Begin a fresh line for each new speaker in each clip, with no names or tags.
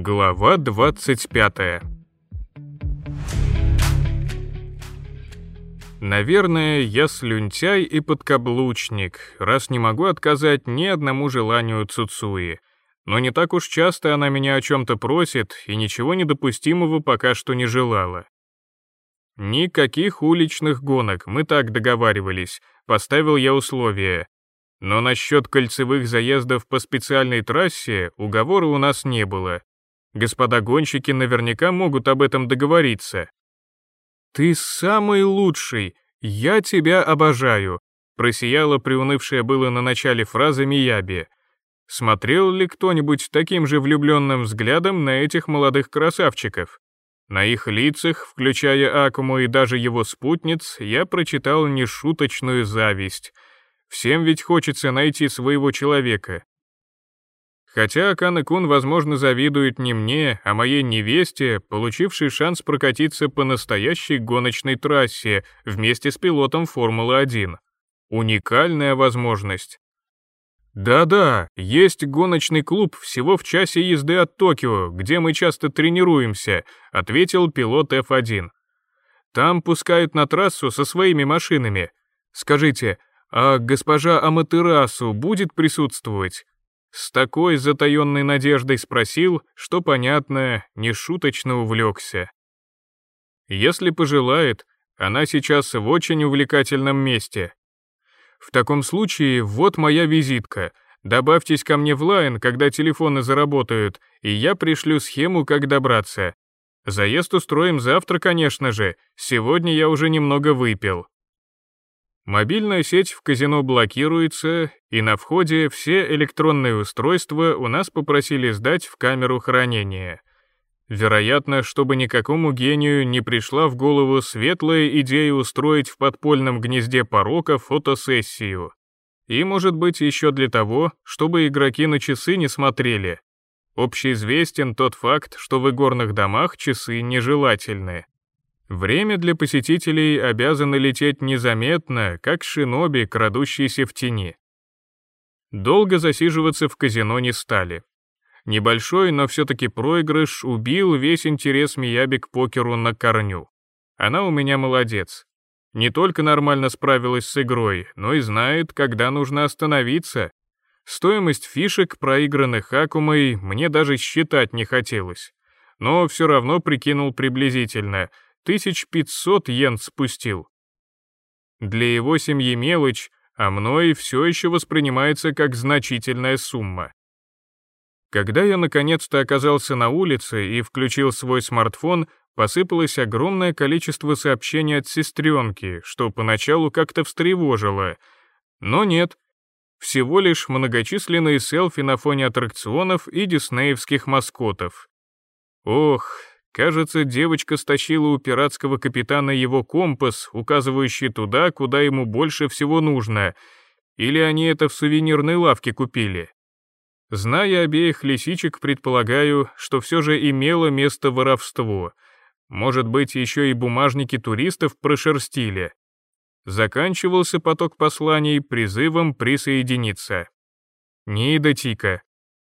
Глава 25. Наверное, я слюнтяй и подкаблучник, раз не могу отказать ни одному желанию Цуцуи. Но не так уж часто она меня о чем-то просит и ничего недопустимого пока что не желала. Никаких уличных гонок, мы так договаривались, поставил я условие. Но насчет кольцевых заездов по специальной трассе уговора у нас не было. Господа гонщики наверняка могут об этом договориться. «Ты самый лучший, я тебя обожаю», просияла приунывшая было на начале фраза Мияби. Смотрел ли кто-нибудь таким же влюбленным взглядом на этих молодых красавчиков? На их лицах, включая Акуму и даже его спутниц, я прочитал нешуточную зависть. Всем ведь хочется найти своего человека. Хотя Акане-кун, возможно, завидует не мне, а моей невесте, получившей шанс прокатиться по настоящей гоночной трассе вместе с пилотом Формулы-1. Уникальная возможность. Да-да, есть гоночный клуб всего в часе езды от Токио, где мы часто тренируемся, ответил пилот F1. Там пускают на трассу со своими машинами. Скажите, а госпожа Аматерасу будет присутствовать? С такой затаенной надеждой спросил, что, понятно, нешуточно увлекся. Если пожелает, она сейчас в очень увлекательном месте. В таком случае, вот моя визитка. Добавьтесь ко мне в лайн, когда телефоны заработают, и я пришлю схему, как добраться. Заезд устроим завтра, конечно же, сегодня я уже немного выпил. Мобильная сеть в казино блокируется, и на входе все электронные устройства у нас попросили сдать в камеру хранения. Вероятно, чтобы никакому гению не пришла в голову светлая идея устроить в подпольном гнезде порока фотосессию. И, может быть, еще для того, чтобы игроки на часы не смотрели. Общеизвестен тот факт, что в игорных домах часы нежелательны. Время для посетителей обязано лететь незаметно, как шиноби, крадущийся в тени. Долго засиживаться в казино не стали. Небольшой, но все-таки проигрыш убил весь интерес Мияби к покеру на корню. Она у меня молодец. Не только нормально справилась с игрой, но и знает, когда нужно остановиться. Стоимость фишек, проигранных Акумой, мне даже считать не хотелось. Но все равно прикинул приблизительно — 1500 йен спустил. Для его семьи мелочь, а мной все еще воспринимается как значительная сумма. Когда я наконец-то оказался на улице и включил свой смартфон, посыпалось огромное количество сообщений от сестренки, что поначалу как-то встревожило. Но нет, всего лишь многочисленные селфи на фоне аттракционов и диснеевских маскотов. Ох, кажется, девочка стащила у пиратского капитана его компас, указывающий туда, куда ему больше всего нужно, или они это в сувенирной лавке купили. Зная обеих лисичек, предполагаю, что все же имело место воровство. Может быть, еще и бумажники туристов прошерстили. Заканчивался поток посланий призывом присоединиться. Нида Тика.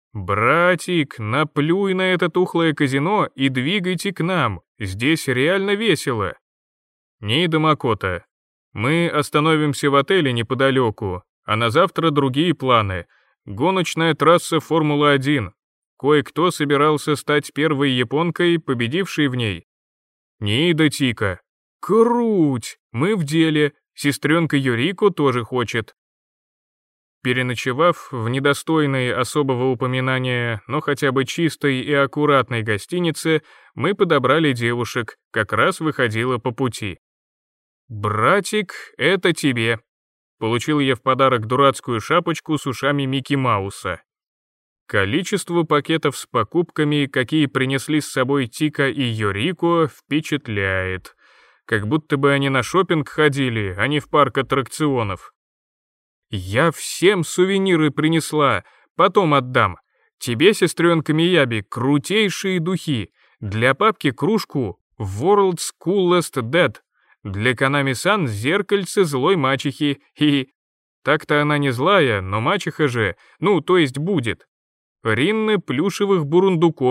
«Братик, наплюй на это тухлое казино и двигайте к нам, здесь реально весело». Нида Макото. «Мы остановимся в отеле неподалеку, а на завтра другие планы. Гоночная трасса Формулы-1. Кое-кто собирался стать первой японкой, победившей в ней». Нида Тика. «Круть, мы в деле, сестренка Юрико тоже хочет». Переночевав в недостойной особого упоминания, но хотя бы чистой и аккуратной гостинице, мы подобрали девушек, как раз выходила по пути. «Братик, это тебе». Получил я в подарок дурацкую шапочку с ушами Микки Мауса. Количество пакетов с покупками, какие принесли с собой Тика и Юрико, впечатляет. Как будто бы они на шопинг ходили, а не в парк аттракционов. «Я всем сувениры принесла, потом отдам. Тебе, сестренка Мияби, крутейшие духи. Для папки кружку World's Coolest Dad. Для Канами-сан зеркальце злой мачехи. И так-то она не злая, но мачеха же, ну, то есть будет. Ринны плюшевых бурундуков,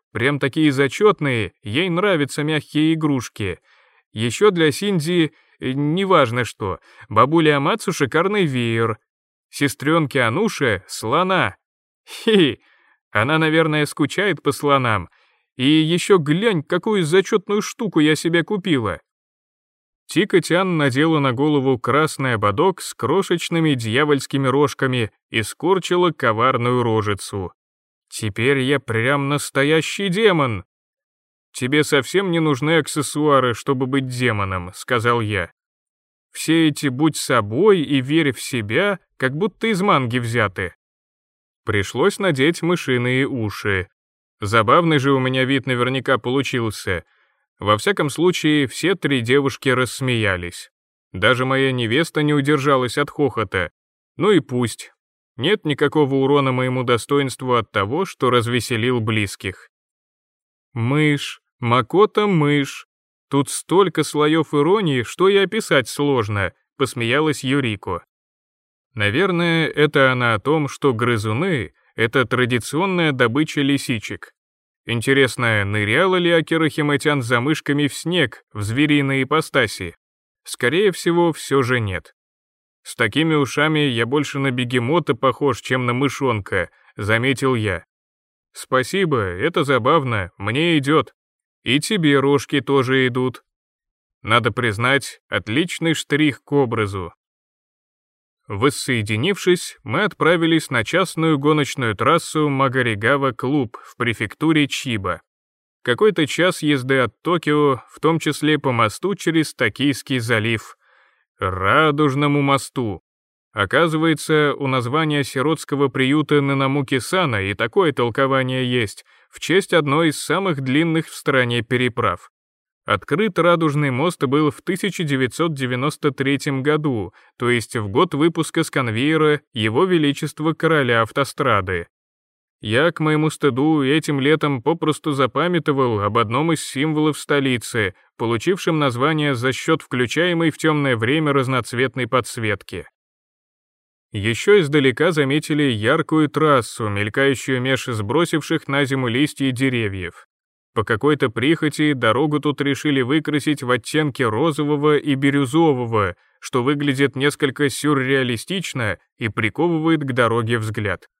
Прям такие зачетные, ей нравятся мягкие игрушки. Еще для Синди, неважно что, бабуля Амацу шикарный веер. Сестренке Ануше — слона. Хи, она, наверное, скучает по слонам. И еще глянь, какую зачетную штуку я себе купила. Тика-тян надела на голову красный ободок с крошечными дьявольскими рожками и скорчила коварную рожицу. «Теперь я прям настоящий демон!» «Тебе совсем не нужны аксессуары, чтобы быть демоном», — сказал я. «Все эти «будь собой» и «верь в себя» как будто из манги взяты». Пришлось надеть мышиные уши. Забавный же у меня вид наверняка получился. Во всяком случае, все 3 девушки рассмеялись. Даже моя невеста не удержалась от хохота. Ну и пусть. Нет никакого урона моему достоинству от того, что развеселил близких. Мышь, Макото-мышь. Тут столько слоев иронии, что и описать сложно, посмеялась Юрико. Наверное, это она о том, что грызуны — это традиционная добыча лисичек. Интересно, ныряла ли Акира Химатян за мышками в снег, в звериной ипостаси? Скорее всего, все же нет. С такими ушами я больше на бегемота похож, чем на мышонка, заметил я. Спасибо, это забавно, мне идет. И тебе рожки тоже идут. Надо признать, отличный штрих к образу. Воссоединившись, мы отправились на частную гоночную трассу Магаригава-клуб в префектуре Чиба. Какой-то час езды от Токио, в том числе по мосту через Токийский залив. Радужному мосту. Оказывается, у названия сиротского приюта Нанамуки-сана и такое толкование есть, в честь одной из самых длинных в стране переправ. Открыт Радужный мост был в 1993 году, то есть в год выпуска с конвейера Его Величества Короля Автострады. Я, к моему стыду, этим летом попросту запамятовал об одном из символов столицы, получившем название за счет включаемой в темное время разноцветной подсветки. Еще издалека заметили яркую трассу, мелькающую меж сбросивших на зиму листья деревьев. По какой-то прихоти дорогу тут решили выкрасить в оттенки розового и бирюзового, что выглядит несколько сюрреалистично и приковывает к дороге взгляд.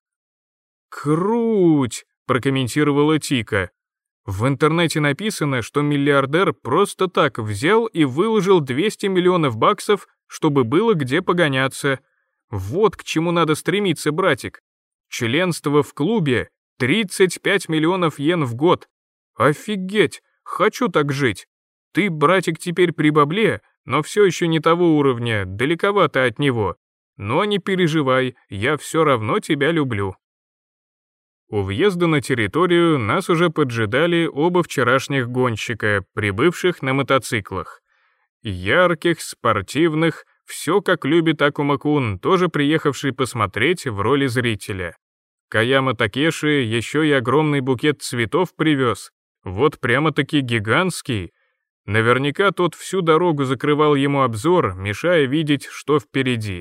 «Круть!» — прокомментировала Тика. «В интернете написано, что миллиардер просто так взял и выложил 200 миллионов баксов, чтобы было где погоняться. Вот к чему надо стремиться, братик. Членство в клубе — 35 миллионов йен в год. Офигеть, хочу так жить. Ты, братик, теперь при бабле, но все еще не того уровня, далековато от него. Но не переживай, я все равно тебя люблю». У въезда на территорию нас уже поджидали оба вчерашних гонщика, прибывших на мотоциклах. Ярких, спортивных, все как любит Акума-кун, тоже приехавший посмотреть в роли зрителя. Каяма Такеши еще и огромный букет цветов привез. Вот прямо-таки гигантский. Наверняка тот всю дорогу закрывал ему обзор, мешая видеть, что впереди.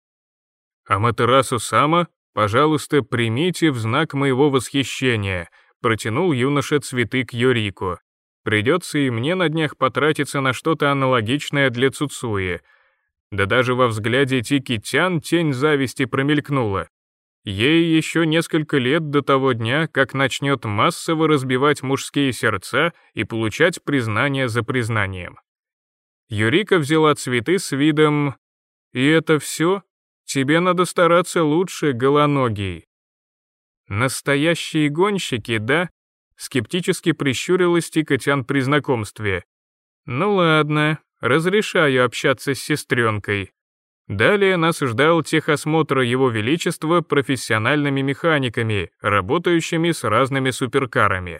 «Аматерасу-сама, пожалуйста, примите в знак моего восхищения», протянул юноша цветы к Юрико. «Придется и мне на днях потратиться на что-то аналогичное для Цуцуи». Да даже во взгляде Тики-тян тень зависти промелькнула. Ей еще несколько лет до того дня, как начнет массово разбивать мужские сердца и получать признание за признанием. Юрика взяла цветы с видом «И это все? Тебе надо стараться лучше, голоногий». «Настоящие гонщики, да?» — скептически прищурилась Тика-тян при знакомстве. «Ну ладно, разрешаю общаться с сестренкой». Далее нас ждал техосмотр Его Величества профессиональными механиками, работающими с разными суперкарами.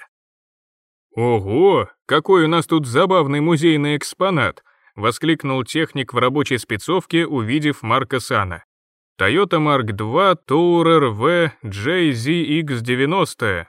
«Ого, какой у нас тут забавный музейный экспонат!» — воскликнул техник в рабочей спецовке, увидев Марка Сана. Toyota Mark II Tourer V JZX90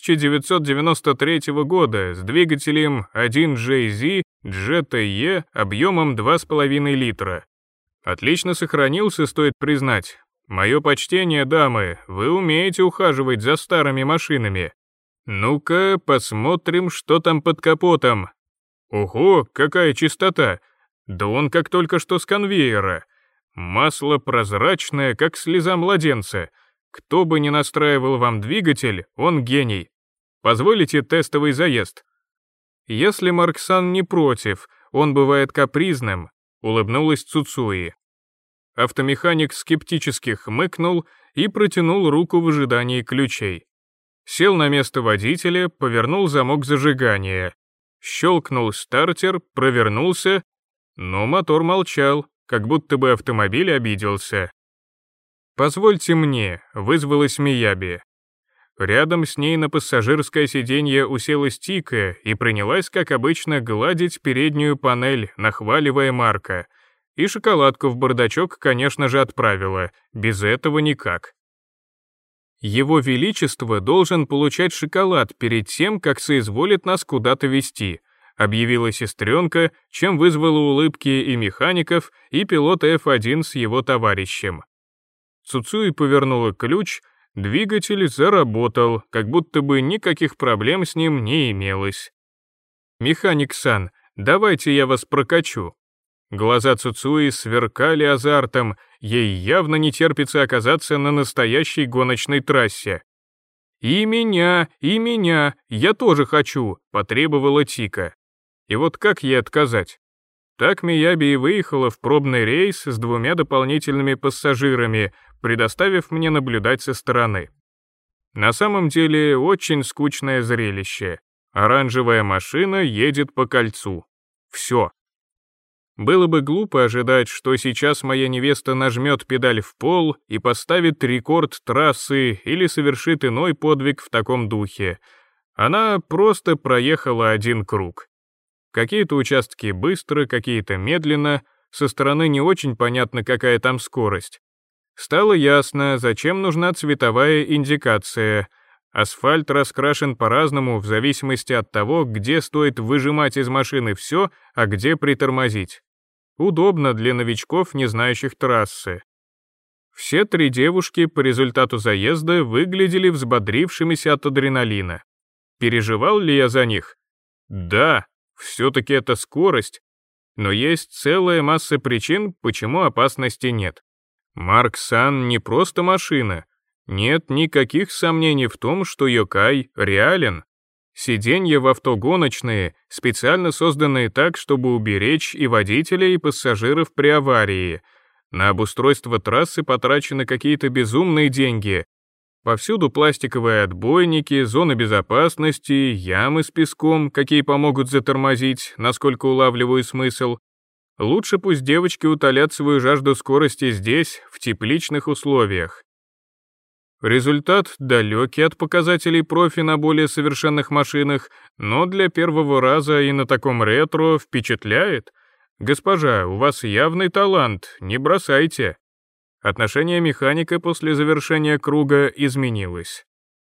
1993 года с двигателем 1JZ GTE объемом 2,5 литра. Отлично сохранился, стоит признать. Мое почтение, дамы, вы умеете ухаживать за старыми машинами. Ну-ка, посмотрим, что там под капотом. Ого, какая чистота! Да он как только что с конвейера. Масло прозрачное, как слеза младенца. Кто бы ни настраивал вам двигатель, он гений. Позволите тестовый заезд? Если Марк-сан не против, он бывает капризным, улыбнулась Цуцуи. Автомеханик скептически хмыкнул и протянул руку в ожидании ключей. Сел на место водителя, повернул замок зажигания. Щелкнул стартер, провернулся, но мотор молчал, как будто бы автомобиль обиделся. «Позвольте мне», — вызвалась Мияби. Рядом с ней на пассажирское сиденье уселась Тика и принялась, как обычно, гладить переднюю панель, нахваливая Марка. И шоколадку в бардачок, конечно же, отправила, без этого никак. Его Величество должен получать шоколад перед тем, как соизволит нас куда-то везти, объявила сестренка, чем вызвала улыбки и механиков, и пилота F1 с его товарищем. Цуцуи повернула ключ, двигатель заработал, как будто бы никаких проблем с ним не имелось. «Механик-сан, давайте я вас прокачу». Глаза Цуцуи сверкали азартом, ей явно не терпится оказаться на настоящей гоночной трассе. «И меня, я тоже хочу», — потребовала Тика. И вот как ей отказать? Так Мияби и выехала в пробный рейс с 2 дополнительными пассажирами, предоставив мне наблюдать со стороны. На самом деле очень скучное зрелище. Оранжевая машина едет по кольцу. Все. Было бы глупо ожидать, что сейчас моя невеста нажмет педаль в пол и поставит рекорд трассы или совершит иной подвиг в таком духе. Она просто проехала 1 круг. Какие-то участки быстро, какие-то медленно, со стороны не очень понятно, какая там скорость. Стало ясно, зачем нужна цветовая индикация. Асфальт раскрашен по-разному в зависимости от того, где стоит выжимать из машины все, а где притормозить. Удобно для новичков, не знающих трассы. Все 3 девушки по результату заезда выглядели взбодрившимися от адреналина. Переживал ли я за них? Да, все-таки это скорость. Но есть целая масса причин, почему опасности нет. Марк-сан не просто машина. Нет никаких сомнений в том, что Йокай реален. Сиденья в авто гоночные, специально созданные так, чтобы уберечь и водителя, и пассажиров при аварии. На обустройство трассы потрачены какие-то безумные деньги. Повсюду пластиковые отбойники, зоны безопасности, ямы с песком, какие помогут затормозить, насколько улавливаю смысл. Лучше пусть девочки утолят свою жажду скорости здесь, в тепличных условиях. Результат далекий от показателей профи на более совершенных машинах, но для первого раза и на таком ретро впечатляет. Госпожа, у вас явный талант, не бросайте. Отношение механика после завершения круга изменилось.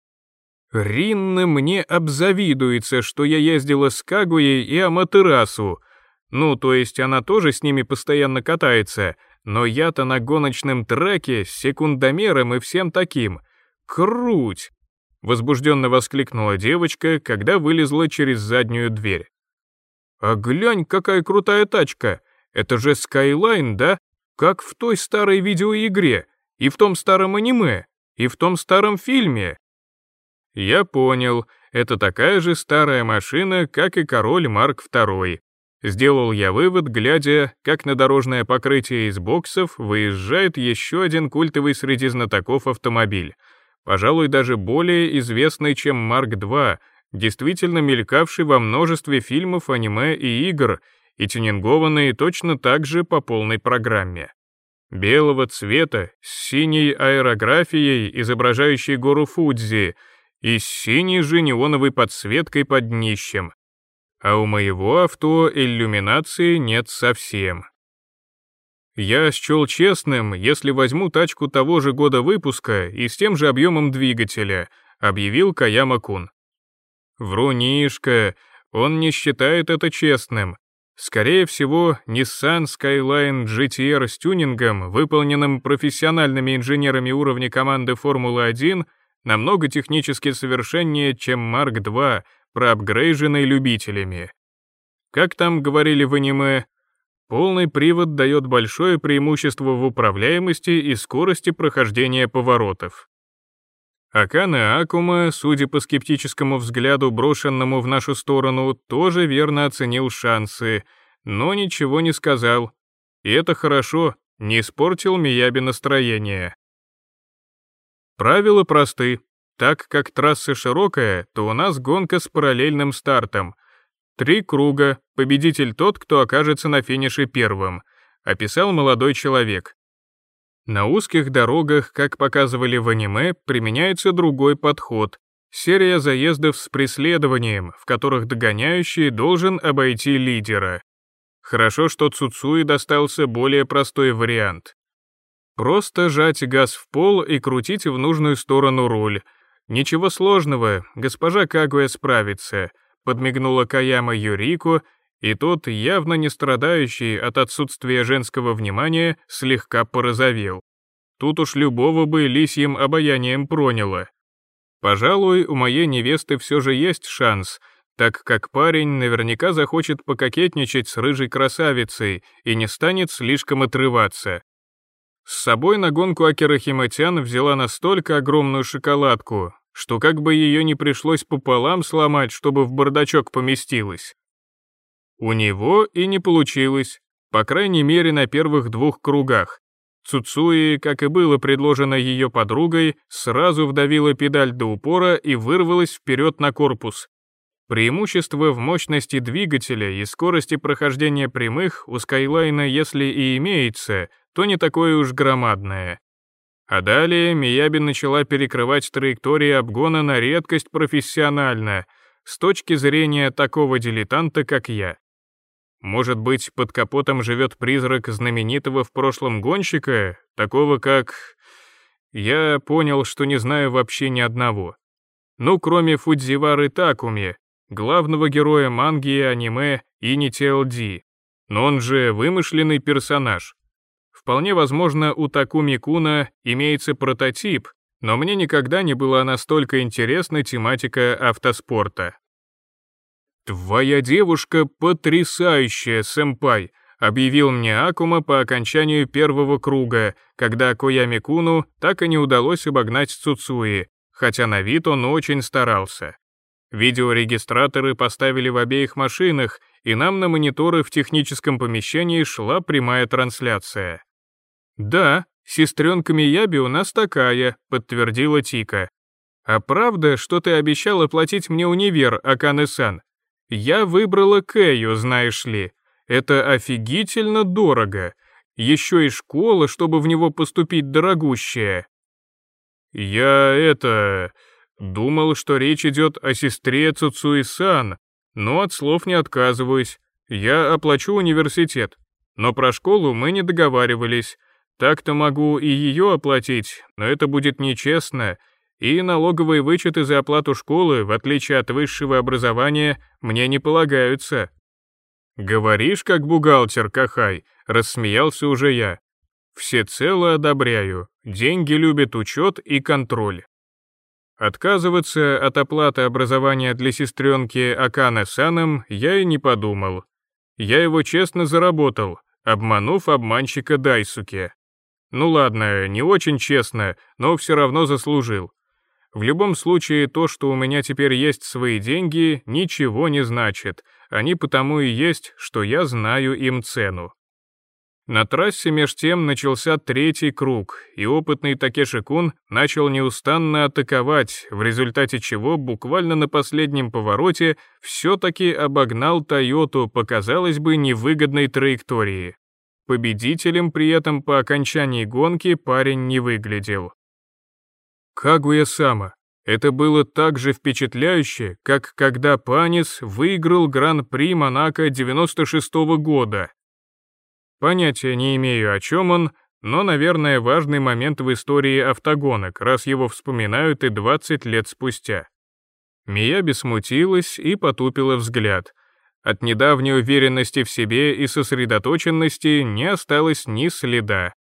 Ринна мне обзавидуется, что я ездила с Кагуей и Аматерасу. Ну, то есть она тоже с ними постоянно катается, но я-то на гоночном треке с секундомером и всем таким. Круть! Возбужденно воскликнула девочка, когда вылезла через заднюю дверь. А глянь, какая крутая тачка! Это же Skyline, да? Как в той старой видеоигре, и в том старом аниме, и в том старом фильме. Я понял, это такая же старая машина, как и король Марк II. Сделал я вывод, глядя, как на дорожное покрытие из боксов выезжает еще один культовый среди знатоков автомобиль. Пожалуй, даже более известный, чем Марк II, действительно мелькавший во множестве фильмов, аниме и игр, и тюнингованные точно так же по полной программе. Белого цвета, с синей аэрографией, изображающей гору Фудзи, и с синей же неоновой подсветкой под днищем. А у моего авто иллюминации нет совсем. Я счел честным, если возьму тачку того же года выпуска и с тем же объемом двигателя, объявил Каяма-кун. Врунишка, он не считает это честным. Скорее всего, Nissan Skyline GTR с тюнингом, выполненным профессиональными инженерами уровня команды Формулы-1, намного технически совершеннее, чем Марк II, проапгрейженный любителями. Как там говорили в аниме, полный привод дает большое преимущество в управляемости и скорости прохождения поворотов. Акане Акума, судя по скептическому взгляду, брошенному в нашу сторону, тоже верно оценил шансы, но ничего не сказал. И это хорошо, не испортил Мияби настроение. Правила просты. Так как трасса широкая, то у нас гонка с параллельным стартом. 3 круга, победитель тот, кто окажется на финише первым, описал молодой человек. На узких дорогах, как показывали в аниме, применяется другой подход. Серия заездов с преследованием, в которых догоняющий должен обойти лидера. Хорошо, что Цуцуи достался более простой вариант. Просто жать газ в пол и крутить в нужную сторону руль. Ничего сложного, госпожа Кагуя справится, подмигнула Каяма Юрико, и тот, явно не страдающий от отсутствия женского внимания, слегка порозовел. Тут уж любого бы лисьим обаянием проняло. Пожалуй, у моей невесты все же есть шанс, так как парень наверняка захочет пококетничать с рыжей красавицей и не станет слишком отрываться. С собой на гонку Акира Химатян взяла настолько огромную шоколадку, что как бы ее не пришлось пополам сломать, чтобы в бардачок поместилась. У него и не получилось, по крайней мере на первых 2 кругах. Цуцуи, как и было предложено ее подругой, сразу вдавила педаль до упора и вырвалась вперед на корпус. Преимущество в мощности двигателя и скорости прохождения прямых у Скайлайна, если и имеется, то не такое уж громадное. А далее Мияби начала перекрывать траектории обгона на редкость профессионально, с точки зрения такого дилетанта, как я. Может быть, под капотом живет призрак знаменитого в прошлом гонщика, такого как... Я понял, что не знаю вообще ни одного. Ну, кроме Фудзивары Такуми, главного героя манги и аниме Initial D, но он же вымышленный персонаж. Вполне возможно, у Такуми Куна имеется прототип, но мне никогда не была настолько интересна тематика автоспорта. «Твоя девушка потрясающая, сэмпай», объявил мне Акума по окончанию первого круга, когда Коями Куну так и не удалось обогнать Цуцуи, хотя на вид он очень старался. Видеорегистраторы поставили в обеих машинах, и нам на мониторы в техническом помещении шла прямая трансляция. «Да, сестренка Мияби у нас такая», — подтвердила Тика. «А правда, что ты обещал оплатить мне универ, Акане-сан? Я выбрала Кэю, знаешь ли. Это офигительно дорого. Еще и школа, чтобы в него поступить, дорогущая». Думал, что речь идет о сестре Цуцуи-сан, но от слов не отказываюсь. Я оплачу университет. Но про школу мы не договаривались. Так-то могу и ее оплатить, но это будет нечестно, и налоговые вычеты за оплату школы, в отличие от высшего образования, мне не полагаются». «Говоришь, как бухгалтер, Кахай», — рассмеялся уже я. «Всецело одобряю. Деньги любят учет и контроль». Отказываться от оплаты образования для сестренки Акане-саном я и не подумал. Я его честно заработал, обманув обманщика Дайсуке. Ну ладно, не очень честно, но все равно заслужил. В любом случае, то, что у меня теперь есть свои деньги, ничего не значит. Они потому и есть, что я знаю им цену. На трассе меж тем начался 3-й круг, и опытный Такеши-кун начал неустанно атаковать, в результате чего буквально на последнем повороте все-таки обогнал Тойоту по, казалось бы, невыгодной траектории. Победителем при этом по окончании гонки парень не выглядел. Кагуя-сама, это было так же впечатляюще, как когда Панис выиграл Гран-при Монако 96-го года. Понятия не имею, о чем он, но, наверное, важный момент в истории автогонок, раз его вспоминают и 20 лет спустя. Мияби смутилась и потупила взгляд. От недавней уверенности в себе и сосредоточенности не осталось ни следа.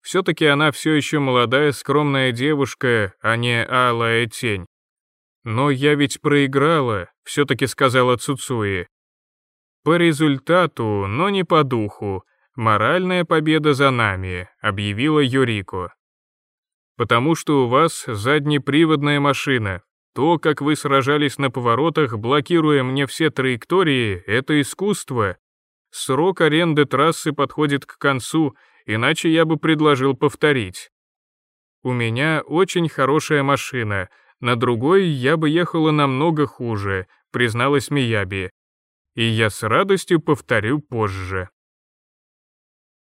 Все-таки она все еще молодая, скромная девушка, а не алая тень. «Но я ведь проиграла», — все-таки сказала Цуцуи. «По результату, но не по духу. Моральная победа за нами», — объявила Юрико. «Потому что у вас заднеприводная машина. То, как вы сражались на поворотах, блокируя мне все траектории, это искусство. Срок аренды трассы подходит к концу, иначе я бы предложил повторить. У меня очень хорошая машина, на другой я бы ехала намного хуже», — призналась Мияби. «И я с радостью повторю позже».